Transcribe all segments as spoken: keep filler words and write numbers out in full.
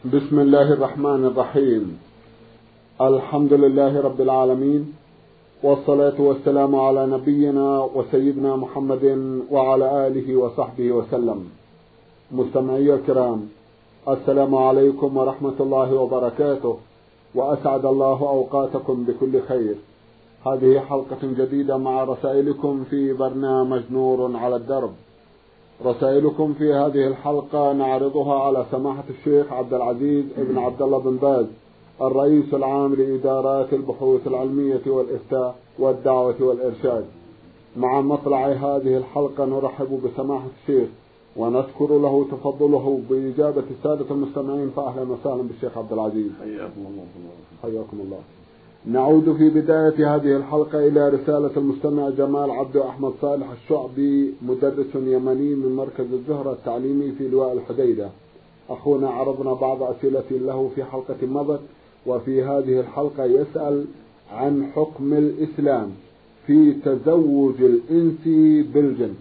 بسم الله الرحمن الرحيم. الحمد لله رب العالمين، والصلاة والسلام على نبينا وسيدنا محمد وعلى آله وصحبه وسلم. مستمعي الكرام، السلام عليكم ورحمة الله وبركاته، وأسعد الله أوقاتكم بكل خير. هذه حلقة جديدة مع رسائلكم في برنامج نور على الدرب. رسائلكم في هذه الحلقة نعرضها على سماحة الشيخ عبد العزيز ابن عبد الله بن باز، الرئيس العام لإدارات البحوث العلمية والإفتاء والدعوة والإرشاد. مع مطلع هذه الحلقة نرحب بسماحة الشيخ ونذكر له تفضله بإجابة السادة المستمعين، فأهلا وسهلا بالشيخ عبد العزيز. حياكم الله. حياكم الله. نعود في بداية هذه الحلقة إلى رسالة المستمع جمال عبد أحمد صالح الشعبي، مدرس يمني من مركز الزهرة التعليمي في لواء الحديدة. أخونا عرضنا بعض أسئلة له في حلقة مضت، وفي هذه الحلقة يسأل عن حكم الإسلام في تزوج الإنس بالجن.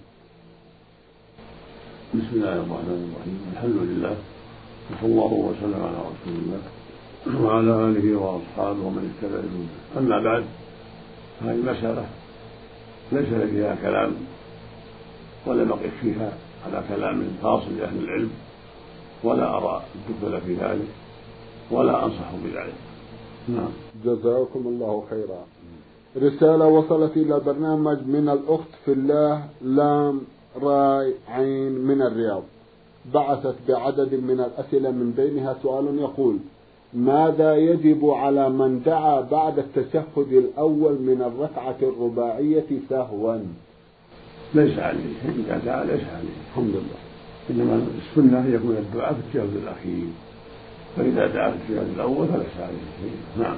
بسم الله الرحمن الرحيم. الحمد لله، وصلى الله وسلم على رسول الله وعلى آله وأصحابه ومن اهتدى بهداه. أما بعد، هذه المسألة ليس فيها كلام ولا نقف فيها على كلام فاصل لأهل العلم، ولا أرى الدخول في ذلك ولا أنصح بذلك. نعم. جزاكم الله خيرا. رسالة وصلت إلى البرنامج من الأخت في الله لام راي عين من الرياض، بعثت بعدد من الأسئلة، من بينها سؤال يقول: ماذا يجب على من دعا بعد التشهد الأول من الركعة الرباعية سهوا؟ ليس عليه شيء، إذا دعا ليس عليه، الحمد لله. إنما السنة أن يكون الدعاء في التشهد الأخير، فإذا دعا في التشهد الأول فليس عليه شيء. نعم.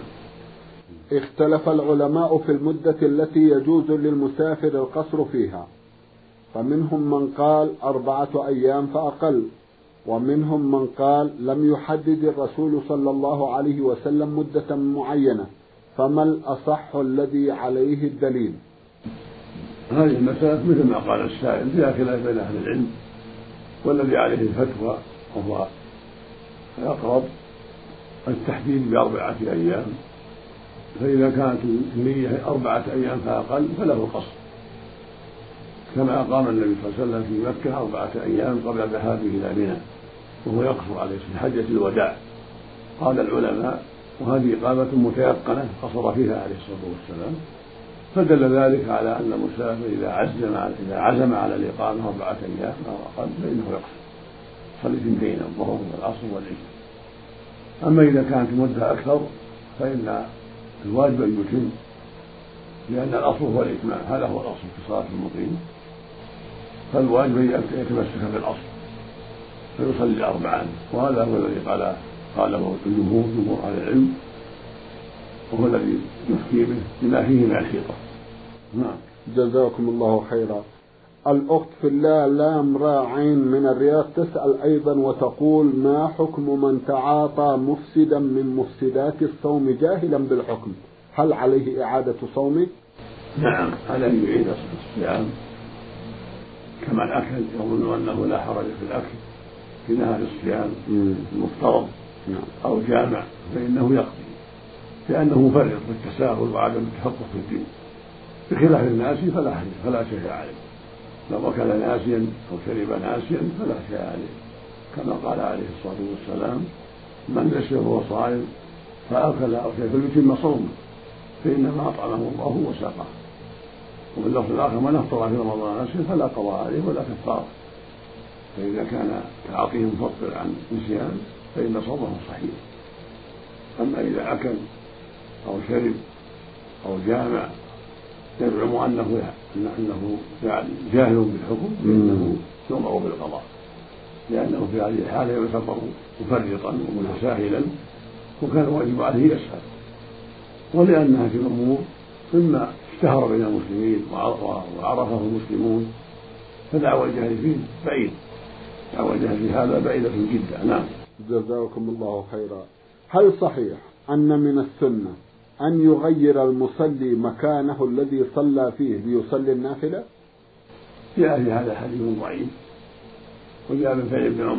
اختلف العلماء في المدة التي يجوز للمسافر القصر فيها، فمنهم من قال أربعة أيام فأقل، ومنهم من قال لم يحدد الرسول صلى الله عليه وسلم مدة معينة، فما الأصح الذي عليه الدليل؟ هذه المسألة مثل ما قال السائل فيها خلاف بين أهل العلم، والذي عليه الفتوى وهو الأقرب التحديد بأربعة أيام، فإذا كانت النية أربعة أيام فأقل فله القصر، كما أقام النبي صلى الله عليه وسلم في مكة أربعة أيام قبل ذهابه إلى منى وهو يقصر عليه في حجة الوداع. قال العلماء وهذه إقامة متيقنة قصر فيها عليه الصلاة والسلام، فدل ذلك على أن المسافر إذا عزم إذا عزم على الإقامة أربعة أيام أو أقل فإنه يقصر، يصلي اثنتين الظهر والعصر والعشاء. أما إذا كانت مدة أكثر فإن الواجب أن يتم، لأن الأصل هو الإتمام، هذا هو الأصل في صلاة المقيم، فالواجب أن يتمسك بالأصل فيصلي أربعا، وهذا هو الذي قال قاله الجمهور جمهور أهل العلم، وهو الذي يفتي به بما فيه من الحيطة. نعم. جزاكم الله خيرا. الأخت في الله لام را عين من الرياض تسأل أيضا وتقول: ما حكم من تعاطى مفسدا من مفسدات الصوم جاهلا بالحكم؟ هل عليه إعادة صومه؟ نعم، عليه أن يعيد الصيام، كما الأكل يظن أنه لا حرج في الأكل في نهار الصيام المفترض أو جامع، فإنه يقضي، لأنه مفرط في التساهل وعدم التفقه في الدين، بخلاف الناس فلا فلا شيء عليه، لو أكل ناسيا أو شرب ناسيا فلا شيء عليه، كما قال عليه الصلاة والسلام: من نسي وهو صائم فأكل أو شرب فليتم صومه فإنما أطعمه الله وسقاه. وفي اللفظ الآخر: من أفطر في رمضان ناسيا فلا قضاء عليه ولا كفارة. فإذا كان تعاطيه مفطر عن نسيان فإن صومه صحيح. أما إذا أكل أو شرب أو جامع يزعم أنه أنه جاهل بالحكم فإنه يؤمر بالقضاء، لأنه في هذه الحالة يعتبر مفرطا ومتساهلا، وكان واجب عليه يسأل، ولأن هذه الأمور مما اشتهر بين المسلمين وعرفه المسلمون، فدعوى الجهل فيه بعيد، دعوى الجهل في هذا بعيدة جدا. نعم. جزاكم الله خيرا. هل صحيح أن من السنة أن يغير المصلي مكانه الذي صلى فيه ليصلي النافلة؟ جاء في هذا حديث ضعيف، وجاء من فعل ابن عمر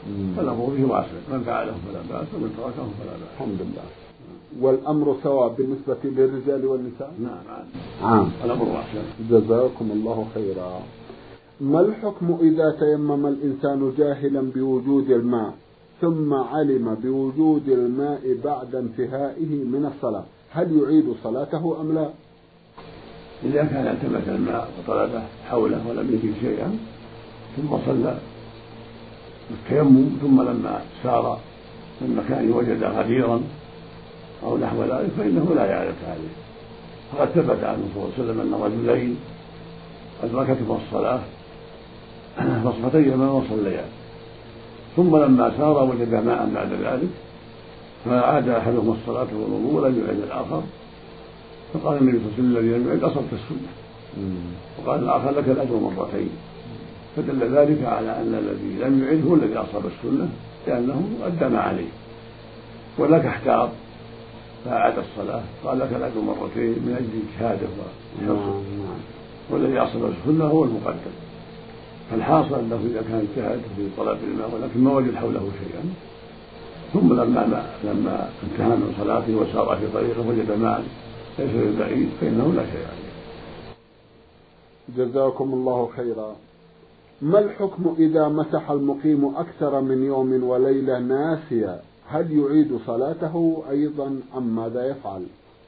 فالأمر به واسع، من فعله فلا بأس ومن تركه فلا بأس. الحمد لله. والأمر سواء بالنسبة للرجال والنساء؟ نعم عام. الأمر واسع. جزاكم الله خيرا. ما الحكم إذا تيمم الإنسان جاهلا بوجود الماء ثم علم بوجود الماء بعد انتهائه من الصلاة، هل يعيد صلاته أم لا؟ إذا كان التمس الماء وطلبه حوله ولم يجد شيئا ثم صلى التيمم، ثم لما سار من مكان وجد غديرا أو نحو ذلك فإنه لا يعرف عليه. فقد ثبت عنه صلى الله عليه وسلم أن رجلين أدركتهما الصلاة فاصفتيهما وصليا، ثم لما سار وجد ماء بعد ذلك فعاد أحدهما الصلاة والوضوء ولم يعد الآخر، فقال النبي صلى الله عليه وسلم الذي لم يعد أصبت السنة، وقال الآخر لك الأجر مرتين. فدل ذلك على أن الذي لم يعد هو الذي أصاب السنة لأنه أدى ما عليه، ولك احتاط فأعاد الصلاة قال لك الأجر مرتين من أجل اجتهاده وحرصه، والذي أصاب السنة هو المقدم. فالحاصل أنه إذا كان اجتهد في طلب الماء ولكن ما وجد حوله شيئا، ثم لما لما انتهى من صلاته وسار في طريقه وجد ماء ليس بالبعيد فإنه لا شيء عليه. جزاكم الله خيرا. ما الحكم إذا مسح المقيم أكثر من يوم وليلة ناسيا، هل يعيد صلاته أيضا أم ماذا يفعل؟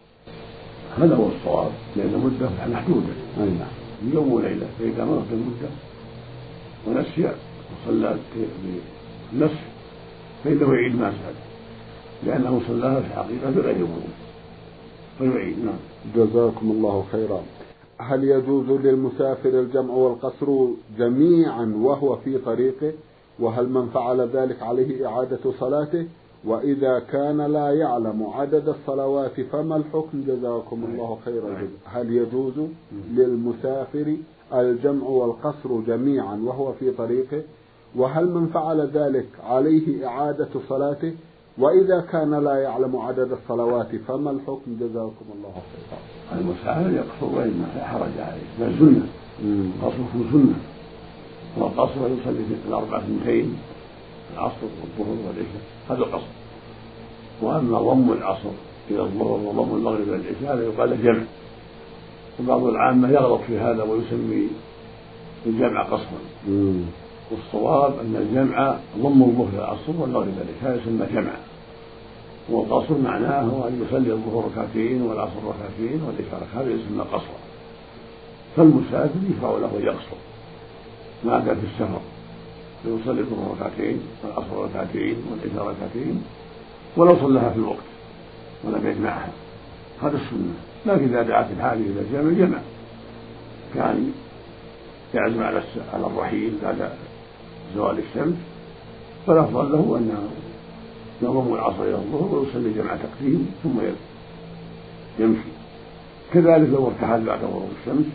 هذا هو الصواب، لأن المدة محدودة يوم وليلة، فإذا مرت المدة ونسي وصلى بالنسي فإنه يعيد ما سأل، لأنه صلاها في الحقيقة بغير وضوء فيعيد. نعم. جزاكم الله خيرا. هل يجوز للمسافر الجمع والقصر جميعا وهو في طريقه، وهل من فعل ذلك عليه إعادة صلاته؟ وإذا كان لا يعلم عدد الصلوات فما الحكم؟ جزاكم الله خيرا. هل يجوز للمسافر الجمع والقصر جميعا وهو في طريقه، وهل من فعل ذلك عليه إعادة صلاته؟ وإذا كان لا يعلم عدد الصلوات فما الحكم؟ جزاكم الله خيرا. المسافر يقصر وإن لا حرج عليه، بل سنة، قصره سنة، والقصر يصلي في الأربع اثنتين العصر والظهر والعشاء هذا القصر. وأما ضم العصر إلى الظهر وضم المغرب إلى العشاء هذا يقال جمع، وبعض العامة يغلط في هذا ويسمي الجمع قصرا، والصواب أن الجمع ضم الظهر إلى العصر والمغرب إلى العشاء يسمى جمع، والقصر معناه أن يصلي الظهر ركعتين والعصر ركعتين والعشاء ركعتين، هذا يسمى قصرا. فالمسافر يشرع له يقصر ما كان في السفر، فيصلي الظهر ركعتين والعصر ركعتين والعشاء ركعتين ولو صلىها في الوقت ولم يجمعها، هذا السنة. لكن إذا دعت الحاجة إلى الجمع جمع، كان يعزم على على الرحيل بعد زوال الشمس فالأفضل له أنه يضم العصر إلى الظهر ويصلي جمع تقديم ثم يمشي. كذلك لو ارتحل بعد غروب الشمس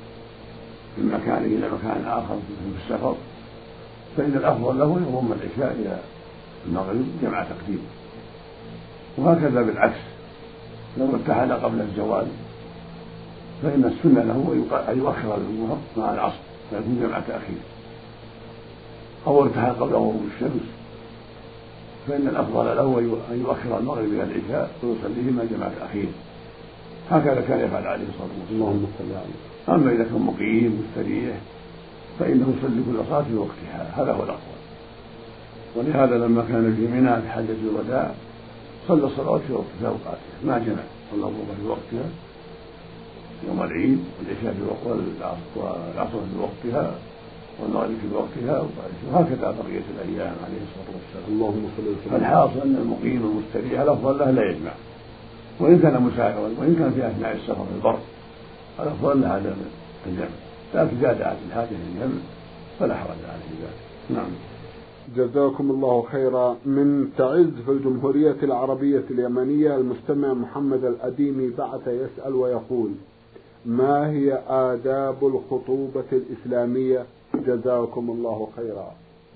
من مكانه إلى مكان آخر في السفر فإن الأفضل له يضم العشاء إلى المغرب جمع تقديم. وهكذا بالعكس لو ارتحل قبل الزوال فإن السنة له أن يؤخر الظهر مع العصر فيكون جمع تأخير، أو ارتحل قبل غروب الشمس فإن الأفضل له أن يؤخر المغرب إلى العشاء ويصليهما جمع تأخير. هكذا كان يفعل عليه الصلاة والسلام. أما إذا كان مقيم مستريح فإنه يصلي كل صلاة في وقتها، هذا هو الأفضل. ولهذا لما كان في منى في حجة الوداع صلى الصلوات في وقتها وقاتها ما جمع، صلى الظهر في وقتها يوم العيد والعشاء في وقتها والعصر في وقتها والمغرب في وقتها، وهكذا بقية الأيام عليه الصلاة والسلام. اللهم صل وسلم. الحاصل أن المقيم المستريح الأفضل له لا يجمع، وإن كان مسافرا وإن كان في أثناء السفر في البر الأفضل له عدم الجمع، لكن إذا دعت الحاجة للجمع فلا حرج عليه ذلك. نعم. جزاكم الله خيرا. من تعز في الجمهورية العربية اليمنية المستمع محمد الأديمي بعث يسأل ويقول: ما هي آداب الخطوبة الإسلامية؟ جزاكم الله خيرا.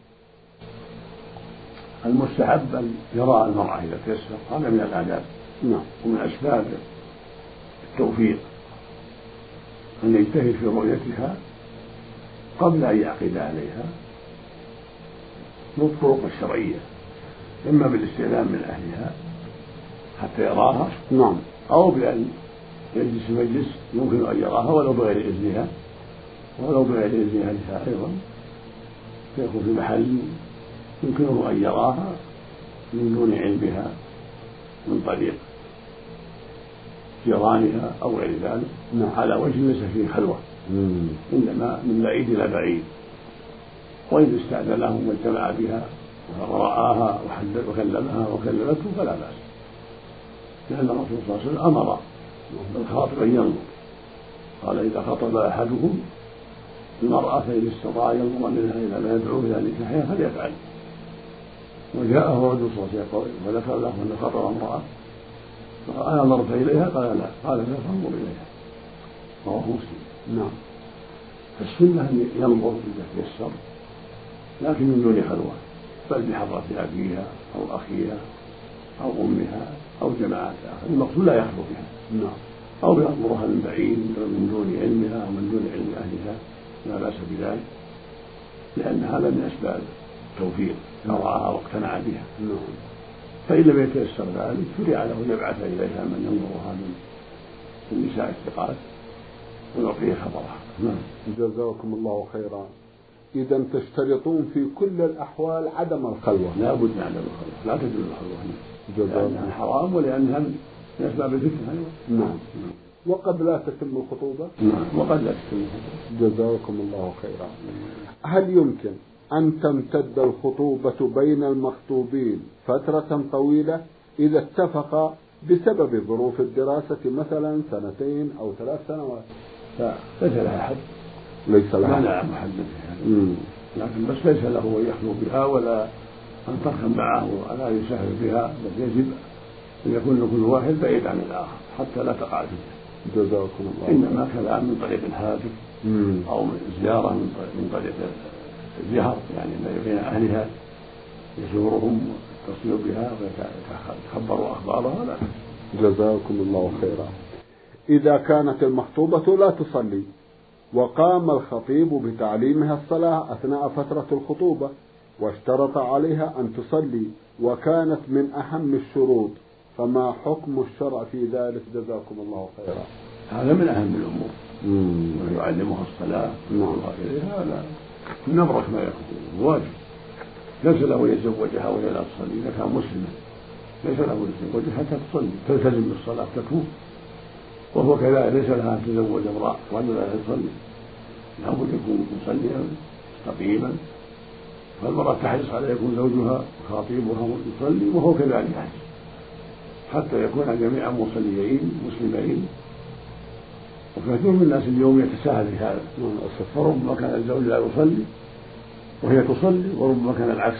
المستحب أن يرى المرأة إذا تيسر، هذا من الآداب. نعم. ومن أسباب التوفيق أن يجتهد في رؤيتها قبل أن يعقد عليها، بالطرق الشرعية، إما بالاستئذان من أهلها حتى يراها، نعم، أو بأن يجلس مجلس يمكن أن يراها ولو بغير إذنها، ولو بغير إذنها لها أيضا، فيكون في محل يمكنه أن يراها من دون علمها من طريق جيرانها أو غير ذلك، نعم، على وجه ليس فيه خلوة، إنما من بعيد إلى بعيد. وإن استأذنهم واجتمع بها ورآها وكلمها وكلمته فلا بأس، لأن الرسول صلى الله عليه وسلم أمر الخاطب أن ينظر، قال إذا خطب أحدكم المرأة فإن استطاع ينظر منها إلى ما يدعوه إلى نكاحها فليفعل. وجاءه رجل صلى الله عليه وسلم وذكر له أن خطب امرأة فقال أنا نظرت إليها؟ قال لا. قال لا فانظر إليها، رواه مسلم. نعم. فالسنة أن ينظر إذا تيسر، لكن من دون خلوة، بل بحضرة أبيها أو أخيها أو أمها أو جماعة آخر، المقصود لا يخلو بها. نعم. أو يأمرها من بعيد من دون علمها أو من دون علم أهلها، لا بأس بذلك، لأن هذا من أسباب التوفيق، رآها واقتنع بها. نعم. فإن لم يتيسر ذلك شرع له يبعث إليها من ينظرها من النساء الثقات ويعطيه خبرها. نعم. جزاكم الله خيرا. إذا تشترطون في كل الأحوال عدم الخلوة؟ لا بد من عدم الخلوة، لا تجوز الخلوة، لأنها حرام ولأنها من أسباب الفتنة. نعم. وقد لا تتم الخطوبة؟ نعم، وقد لا تتم الخطوبة. جزاكم الله خيرا. هل يمكن أن تمتد الخطوبة بين المخطوبين فترة طويلة إذا اتفق بسبب ظروف الدراسة مثلا سنتين أو ثلاث سنوات؟ ليس لها حد، ليس لها لا محدد يعني. لكن بس ليس له أن يخلو بها ولا أن ترخم معه ولا يسهل بها، بل يجب أن يكون كل واحد بعيد عن الآخر حتى لا تقع فتنة. جزاكم الله. إنما كلام من طريق الهاتف أو زيارة من طريق الجهر، يعني بين أهلها يزورهم ويتصل بها ويتخبروا أخبارها، لا. جزاكم الله خيرا. إذا كانت المخطوبة لا تصلي وقام الخطيب بتعليمها الصلاة أثناء فترة الخطوبة واشترط عليها أن تصلي وكانت من أهم الشروط، فما حكم الشرع في ذلك؟ جزاكم الله خيرا. هذا من أهم الأمور، ويعلمها الصلاة وغيرها، هذا من أبرك ما يكون، واجب. ليس له يتزوجها وهي لا تصلي، إذا كان مسلما ليس له يتزوجها حتى تصلي، تلتزم بالصلاة تكون، وهو كذلك ليس لها أن تتزوج امرأة رجل لا يصلي، لابد يكون مصليا مستقيما، فالمرأة تحرص على يكون زوجها خاطبها يصلي وهو كذلك يحرص، حتى يكون جميعا مصليين مسلمين. وكثير من الناس اليوم يتساهل في هذا، فربما كان الزوج لا يصلي وهي تصلي، وربما كان العكس،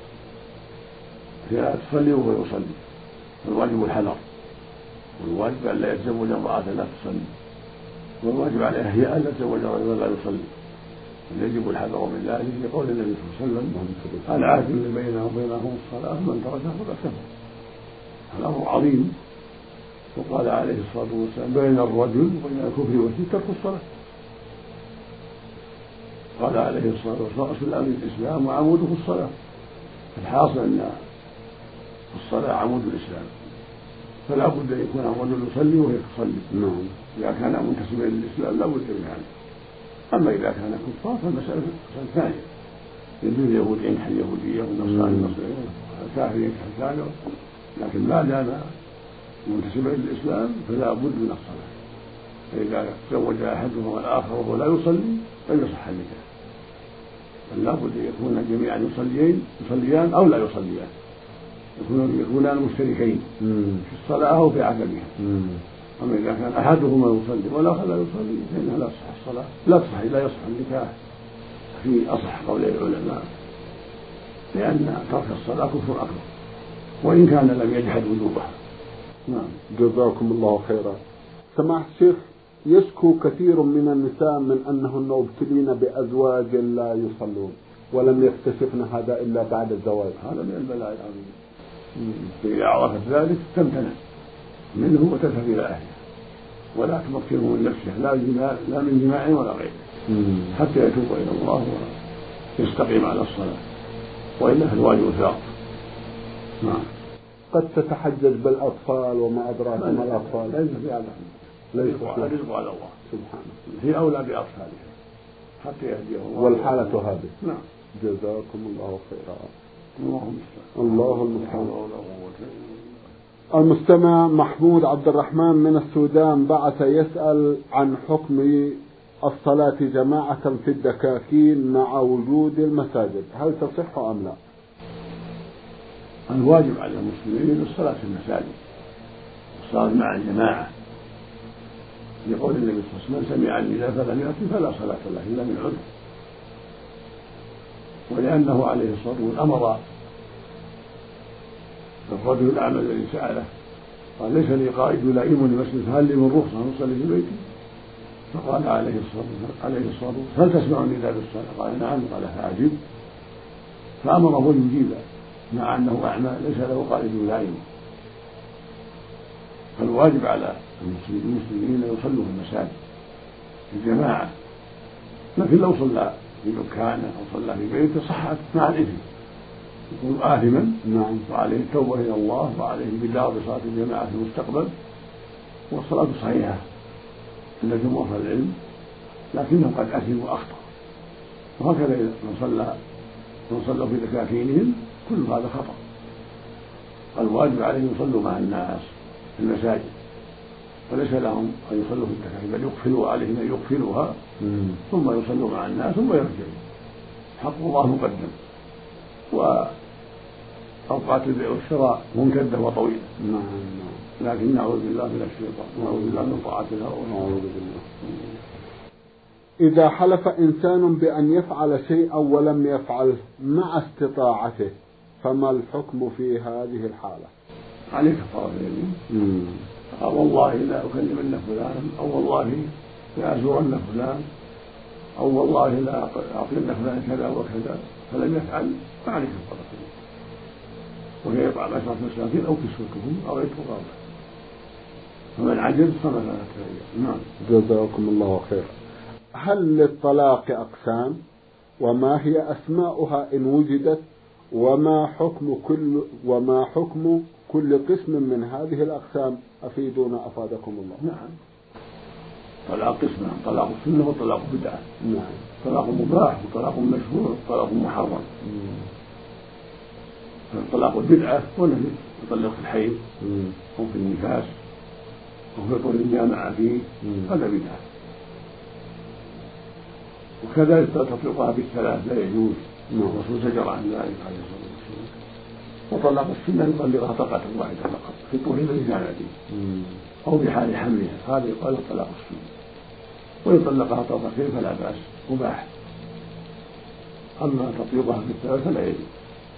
هي لا تصلي وهو يصلي، فالواجب الحذر، والواجب أن لا يتزوج امرأة لا تصلي، والواجب عليها هي أن لا تتزوج رجلا لا يصلي، يجب الحذر من ذلك لقول النبي صلى الله عليه وسلم العهد الذي بيننا وبينهم الصلاة من تركها فقد كفر. هذا أمر عظيم. وقال عليه الصلاة والسلام بين الرجل وبين الكفر والشرك ترك الصلاة. قال عليه الصلاة والسلام أصل الأمر الإسلام وعموده الصلاة. الحاصل أن الصلاة عمود الإسلام، فلا بد أن يكون الرجل يصلي وهي تصلي. نعم. إذا كان منتسبا للإسلام لا بد من ذلك. أما إذا كان كفار فالمسألة ثانية، يجوز اليهود ينكح اليهودية والنصارى النصرانية والكافر ينكح الكافر، لكن ما دام منتسبا للإسلام فلا بد من الصلاة. فإذا تزوج أحدهما والآخر وهو لا يصلي لم يصح النكاح، بل لا بد أن يكون جميعا يصليين يصليان أو لا يصليان، يكونان مشتركين في الصلاة أو في عدمها. أما إذا كان أحدهما يصلي والآخر لا يصلي فإنها لا تصح الصلاة، لا تصح لا يصح النكاح في أصح قولي العلماء، لأن ترك الصلاة كفر أكبر وإن كان لم يجحد وجوبها. نعم. جزاكم الله خيرا. سماحة الشيخ، يشكو كثير من النساء من أنهن مبتلين بأزواج لا يصلون ولم يكتشفن هذا إلا بعد الزواج. هذا من البلاء العظيم. فإذا عرفت ذلك تمتنع منه وتذهب إلى أهلها ولا تمكنه من نفسها لا من جماع ولا غيره حتى يتوب إلى الله ويستقيم على الصلاة. وإلا فالواجب ثاق. نعم. قد تتحجج بالأطفال وما أدراك ما الأطفال. ليس في هذا، ليس الرزق على الله سبحانه، هي أولى بأطفالها حتى يهديهم. والحالة هذه. نعم. جزاكم الله خيرا. اللهم الله المستعان. المستمع محمود عبد الرحمن من السودان بعث يسأل عن حكم الصلاة جماعة في الدكاكين مع وجود المساجد، هل تصح أم لا؟ الواجب على المسلمين الصلاة في المساجد، الصلاة مع الجماعة، لقول النبي صلى الله عليه وسلم: سمع النداء فلم يأتي فلا صلاة له إلا من عذر. ولأنه عليه الصلاة والسلام أمر الرجل الأعمى الذي سأله قال: ليس لي قائد يلائمني مسجد، هل لي من رخصة أن أصلي في بيتي؟ فقال عليه الصلاة والسلام: هل تسمع النداء بالصلاة؟ قال: نعم. قال: فأجب. فأمره أن يجيب مع أنه أعمى ليس له قائد يلائمه. فالواجب على المسلمين أن يصلوا في المساجد في الجماعة، لكن لو صلى في مكانه أو صلى في بيته صحت مع الإثم، يكون آثما. نعم. وعليه التوبة إلى الله، وعليه البداية بصلاة الجماعة في المستقبل، والصلاة صحيحة عند جمهور العلم، لكنهم قد أثموا وأخطأوا. وهكذا من صلى من صلوا في دكاكينهم كل هذا خطأ. الواجب عليهم يصلوا مع الناس في المساجد، وليس لهم أن يصلوا في الدكاكين، بل يقفلوا عليهم أن يقفلوها ثم يصلوا مع الناس ثم يرجعوا. حق الله مقدم، وأوقات البيع والشراء ممتدة وطويلة. نعم. لكن نعوذ بالله من الشيطان، نعوذ بالله من طاعة الهوى. نعوذ بالله. إذا حلف إنسان بأن يفعل شيئا ولم يفعله مع استطاعته فما الحكم في هذه الحالة؟ عليه كفارة اليمين. قال: والله لا أكلمن فلان، أو والله لا أزورن فلان، أو والله لا أعطين فلان كذا وكذا، فلم يفعل فعليه كفارة اليمين، وهي يطعم عشرة مساكين أو كسوتهم أو يترك رقبة، فمن عجز صام ثلاثة أيام. نعم. جزاكم الله خيرا. هل للطلاق أقسام؟ وما هي أسماؤها إن وجدت؟ وما حكم كل وما حكم كل قسم من هذه الأقسام؟ أفيدونا أفادكم الله. نعم. طلاق قسمان: طلاق السنة وطلاق بدعة. نعم. طلاق مباح وطلاق مشروع وطلاق محرم. طلاق البدعة هو الذي يطلق في الحيض أو في النفاس أو في طول الجامعة فيه، هذا بدعة. وكذلك تطلقها بالثلاث لا يجوز، الرسول زجر عن ذلك عليه الصلاة والسلام. وطلاق السنة يطلقها طلقة واحدة فقط في طول الجامعة فيه أو بحال حملها، هذا يقال طلاق السنة. ويطلقها طلقتين فلا بأس، مباح. أما تطلقها بالثلاث فلا يجوز،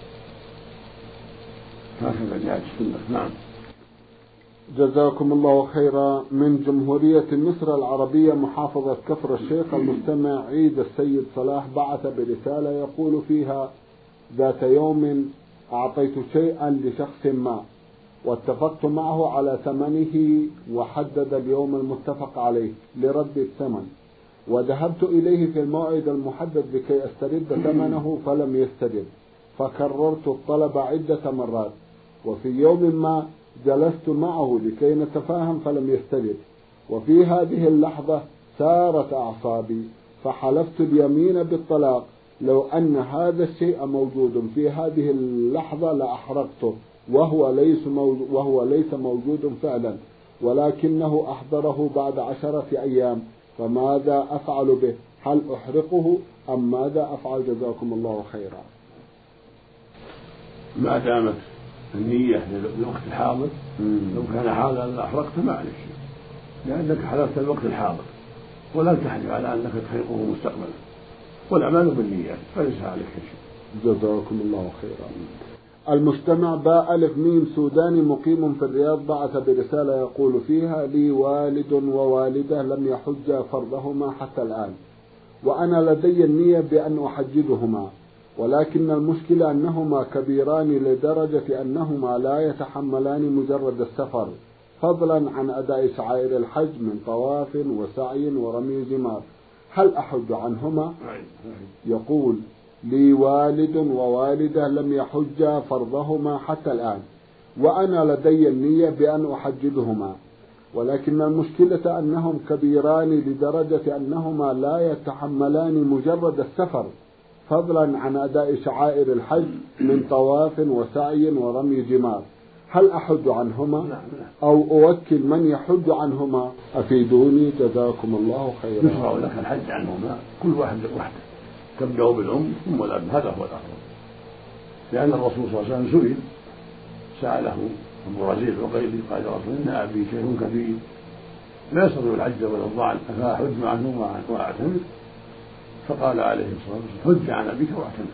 هكذا جاءت السنة. نعم. جزاكم الله خيرا. من جمهورية مصر العربية محافظة كفر الشيخ المستمع عيد السيد صلاح بعث برسالة يقول فيها: ذات يوم أعطيت شيئا لشخص ما واتفقت معه على ثمنه وحدد اليوم المتفق عليه لرد الثمن، وذهبت إليه في الموعد المحدد لكي أسترد ثمنه فلم يسترد، فكررت الطلب عدة مرات، وفي يوم ما جلست معه لكي نتفاهم فلم يسترد، وفي هذه اللحظة سارت أعصابي فحلفت اليمين بالطلاق، لو أن هذا الشيء موجود في هذه اللحظة لأحرقته، وهو ليس موجود وهو ليس موجود فعلا، ولكنه أحضره بعد عشرة أيام، فماذا أفعل به؟ هل أحرقه أم ماذا أفعل؟ جزاكم الله خيرا. ما دامت النية للوقت الحاضر، لو كان حاضرا لأحرقته ما عليك شيء، لأنك حلفت الوقت الحاضر، ولا تحلف على أنك تحرقه مستقبلا، والأعمال بالنيات فليس عليك شيء. جزاكم الله خيرا. المستمع باء ألف ميم سوداني مقيم في الرياض بعث برسالة يقول فيها: لي والد ووالدة لم يحجا فرضهما حتى الآن، وأنا لدي النية بأن أحججهما، ولكن المشكلة أنهما كبيران لدرجة أنهما لا يتحملان مجرد السفر، فضلا عن أداء شعائر الحج من طواف وسعي ورمي جمار، هل أحج عنهما؟ يقول: لي والد ووالدة لم يحجا فرضهما حتى الآن، وأنا لدي النية بأن أحججهما، ولكن المشكلة أنهم كبيران لدرجة أنهما لا يتحملان مجرد السفر فضلا عن أداء شعائر الحج من طواف وسعي ورمي جمار. هل أحج عنهما أو أوكل من يحج عنهما؟ أفيدوني جزاكم الله خيرا. يشرع لك الحج عنهما كل واحد وحده، تبدأ بالأم ثم الأب، هذا هو الأفضل، لأن الرسول صلى الله عليه وسلم سئل سأله أبو رزيق وغيره قال يا رسول إن أبي شيخ كبير لا يستطيع الحج ولا الضعن أفأحج عنه وأعتمر؟ فقال عليه الصلاة والسلام حج عن أبيك واعتمر.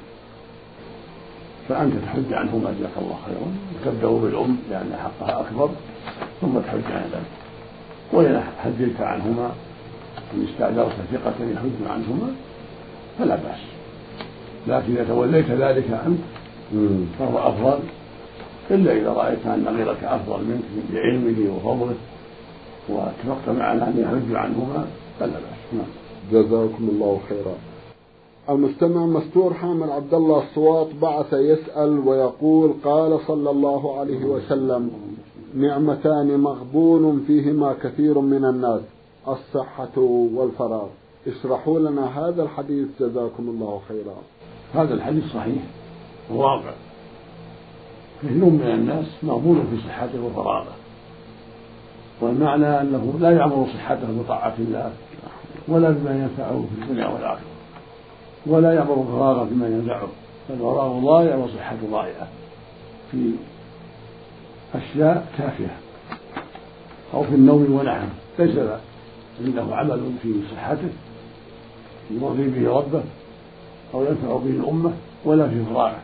فأنت تحج عنهما جزاك الله خيرا، وتبدأ بالأم لأن حقها أكبر، ثم تحج عن الأب. وإذا حججت عنهما إن استأجرت ثقة يحج عنهما فلا بأس، لكن إذا توليت ذلك أنت فهو أفضل، إلا إذا رأيت أن غيرك أفضل منك بعلمه وفضله واتفقت معنا أن يحج عنهما فلا بأس. نعم. جزاكم الله خيرا. المستمع مستور حامد عبد الله الصوات بعث يسأل ويقول قال صلى الله عليه وسلم نعمتان مغبون فيهما كثير من الناس الصحة والفراغ. اشرحوا لنا هذا الحديث جزاكم الله خيرا. هذا الحديث صحيح وواقع، كثير من الناس مغبون في صحته وفراغه، والمعنى أنه لا يعمر صحته بطاعة الله ولا بما ينفعه في الدنيا والآخرة، ولا يعمر فراغه بما ينفعه، فالفراغ ضائع وصحته ضائعة في أشياء تافهة أو في النوم ونحوه، ليس عنده عمل في صحته يرضي به ربه أو ينفع به الأمة ولا في فراغه،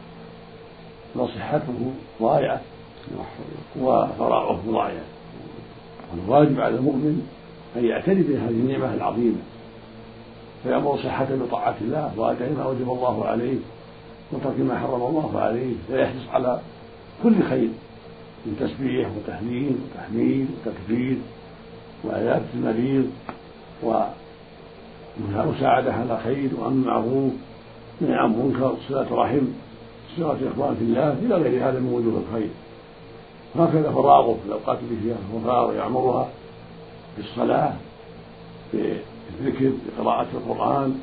فصحته ضائعة وفراغه ضائع. والواجب على المؤمن أن يعتني بهذه النعمة العظيمة فيأمر صحته بطاعة الله وأداء ما وجب الله عليه وترك ما حرم الله عليه، ويحرص على كل خير من تسبيح وتهليل وتحميد وتكبير وعيادة المريض ومساعدة على خير وأمر معروف نهي عن منكر صلة رحم صلة إخوان في الله إلى غير هذا من وجوه الخير. هكذا فراغه في الأوقات التي فيها وفراغ يعمرها بالصلاة بالذكر بقراءة القرآن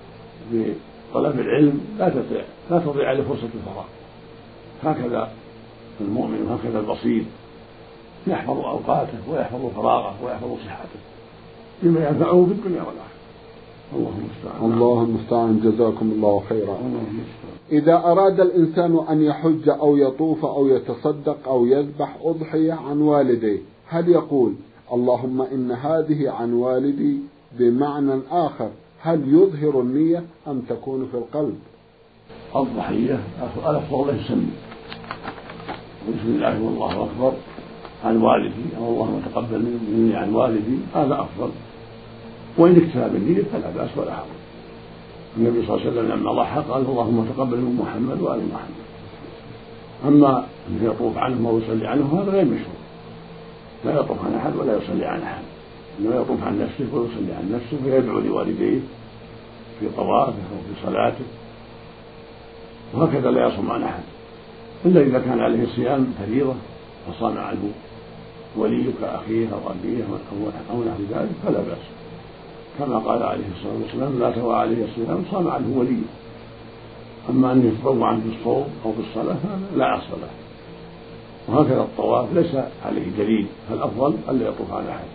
بطلب العلم، لا تضيع لا تضيع عليه فرصة الفراغ. هكذا المؤمن وهكذا البصير يحفظ أوقاته ويحفظ فراغه ويحفظ صحته بما ينفعه في الدنيا والآخرة. الله المستعان. الله المستعان. جزاكم الله خيرا. إذا أراد الإنسان أن يحج أو يطوف أو يتصدق أو يذبح أضحية عن والديه، هل يقول اللهم إن هذه عن والدي بمعنى آخر، هل يظهر النية أم تكون في القلب؟ الضحية الأفضل لا يسمي بسم الله والله أكبر عن والدي أو اللهم تقبل مني عن والدي، هذا أفضل، وإن اكتفى بالنية فلا بأس ولا حرج. النبي صلى الله عليه وسلم لما ضحى قال اللهم تقبل من محمد وآل محمد. أما أن يطوف عنهم أو يصلي عنهم هذا غير مشروع، لا يطوف عن أحد ولا يصلي عن أحد، إنما يطوف عن نفسه ويصلي عن نفسه ويدعو لوالديه في طوافه أو في صلاته، وهكذا لا يصوم عن أحد إلا إذا كان عليه صيام فريضة فصام عنه ولي كأخيه أو أبيه أو نحو ذلك فلا بأس، كما قال عليه الصلاة والسلام لا توا عليه الصيام صام عنه ولي. أما أن يتطوع عنه بالصوم أو بالصلاة هذا لا أصل له. وهكذا الطواف ليس عليه دليل، فالأفضل ألا يطوف عن أحد.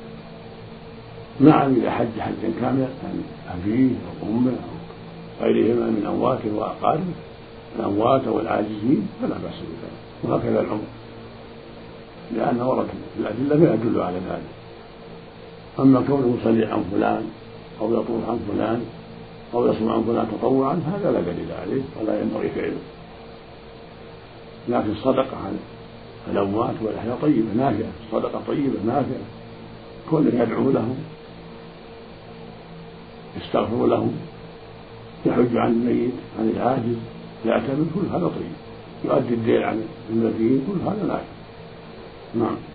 نعم إذا حج حجا كاملا عن أبيه أو أمه أو غيرهما من أمواته وأقاربه الأموات والعاجزين فلا بأس بذلك، وهكذا العمر لأن ورد في الأدلة ما يدل على ذلك. أما كونه يصلي عن فلان أو يطوف عن فلان أو يصوم عن فلان تطوعا هذا لا دليل عليه ولا ينبغي فعله، لكن الصدقة عن الأموات والأحياء طيبة نافعة، الصدقة طيبة نافعة، كل يدعو لهم يستغفر لهم يحج عن الميت عن العاجز يعتمد، كل هذا طيب، يؤدي الدين عن المدين، كل هذا نافع. نعم.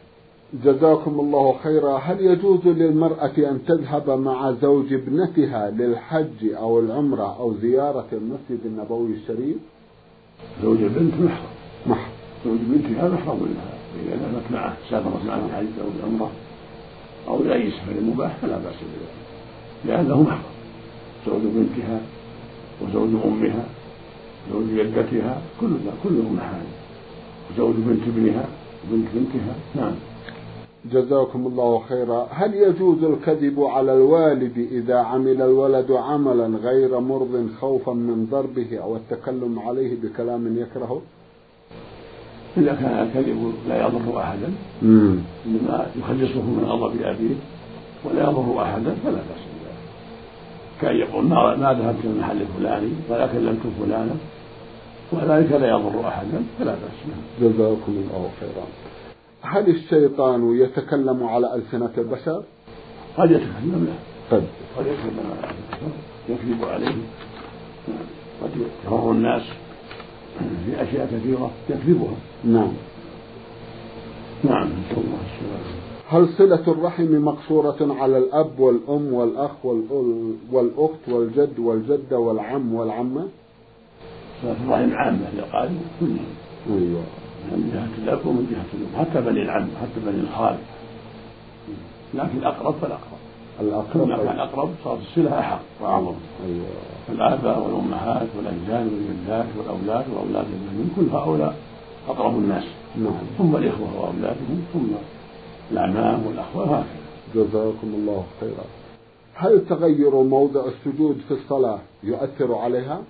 جزاكم الله خيرا. هل يجوز للمرأة أن تذهب مع زوج ابنتها للحج أو العمرة أو زيارة المسجد النبوي الشريف؟ زوج البنت محرم. محرم. زوج بنتها محرم لها، إذا ذهبت معه سافرت معه الحج أو العمرة أو لأي سفر مباح فلا بأس بذلك، لأنه محرم. زوج بنتها وزوج أمها زوج جدتها كلهم محارم، وزوج بنت ابنها وبنت بنتها. نعم. جزاكم الله خيرا. هل يجوز الكذب على الوالد إذا عمل الولد عملا غير مرض خوفا من ضربه أو التكلم عليه بكلام يكرهه؟ إذا كان الكذب لا يضر أحدا إنما يخلصه من غضب أبيه ولا يضر أحدا فلا بأس بذلك، كأن يقول ما ذهبت من المحل الفلاني ولا كلمت فلانا وذلك لا يضر أحدا فلا بأس. جزاكم الله خيرا. هل الشيطان يتكلم على ألسنة البشر؟ قد يتكلم له، قد قد يتكلم على البشر يكذب عليه، قد يغر الناس في أشياء كثيرة يكذبها. نعم. نعم. نسأل الله السلامة. هل صلة الرحم مقصورة على الأب والأم والأخ والأخت والجد والجدة والعم والعمة؟ صلة الرحم عامة للقارئ كلهم. أيوة. من جهة الأب ومن جهة الأم، حتى بني العم حتى بني الخال، لكن الأقرب فالأقرب. الأقرب كل ما كان أقرب صارت الصلة أحق وأعظم. أيوة. الآباء والأمهات والأجداد والجدات والأولاد وأولاد البنين كل هؤلاء أقرب الناس. نعم. ثم الإخوة وأولادهم ثم الأعمام والأخوة هكذا. جزاكم الله خيرا. هل تغير موضع السجود في الصلاة يؤثر عليها؟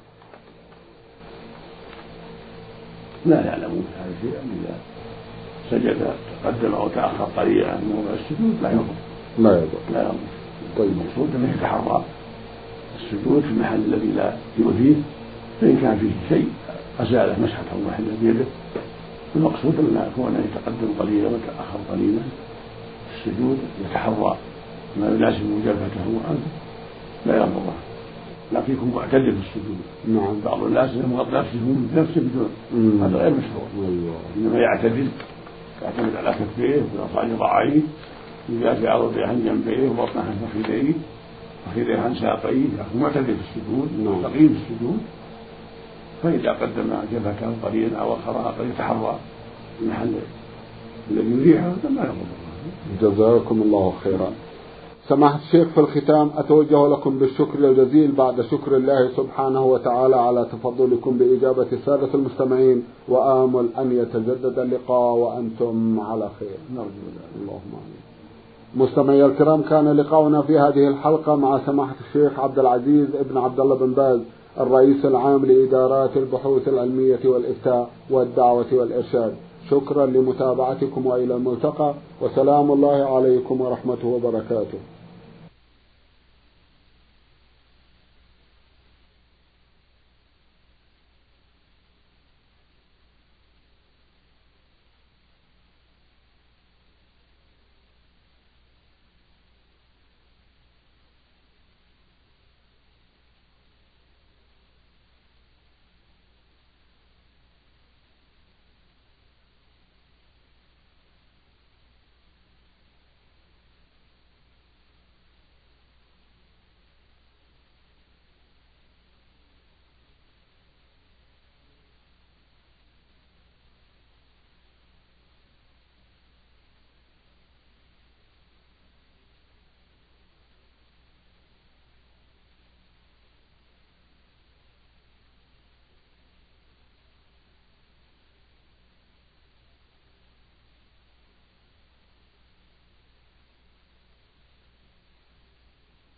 لا يعلمون هذا شيئا، إذا سجد تقدم أو تأخر قليلا عن موضع السجود لا يضر. لا يضر. لا يضر. طيب. المقصود أنه يتحرى السجود في المحل الذي لا يؤذيه، فإن كان فيه شيء أزاله مسحته المحل بيده، المقصود أن كونه يتقدم قليلا ويتأخر قليلا في السجود يتحرى ما يلازم جبهته وعنه لا يضره، لكن يكون معتدل في السجود. نعم. بعض الناس يضغط نفسه بنفسه بدون، هذا غير مشروع. أيوة. إنما يعتدل، يعتمد على كفيه ويرفع ذراعيه، يجافي عضده عن جنبيه وبطنه عن فخذيه وفخذيه عن ساقيه، يكون معتدل في السجود مستقيم في السجود. فإذا قدم جبهته قليلا أو أخرها قد يتحرى المحل الذي يريحه فما يضره. جزاكم الله خيرا. سماحة الشيخ، في الختام أتوجه لكم بالشكر الجزيل بعد شكر الله سبحانه وتعالى على تفضلكم بإجابة السادة المستمعين، وآمل أن يتجدد اللقاء وأنتم على خير. نرجو ذلك. اللهم آمين. مستمعي الكرام، كان لقاؤنا في هذه الحلقة مع سماحة الشيخ عبد العزيز ابن عبد الله بن باز، الرئيس العام لإدارات البحوث العلمية والإفتاء والدعوة والإرشاد. شكرا لمتابعتكم وإلى الملتقى، وسلام الله عليكم ورحمته وبركاته.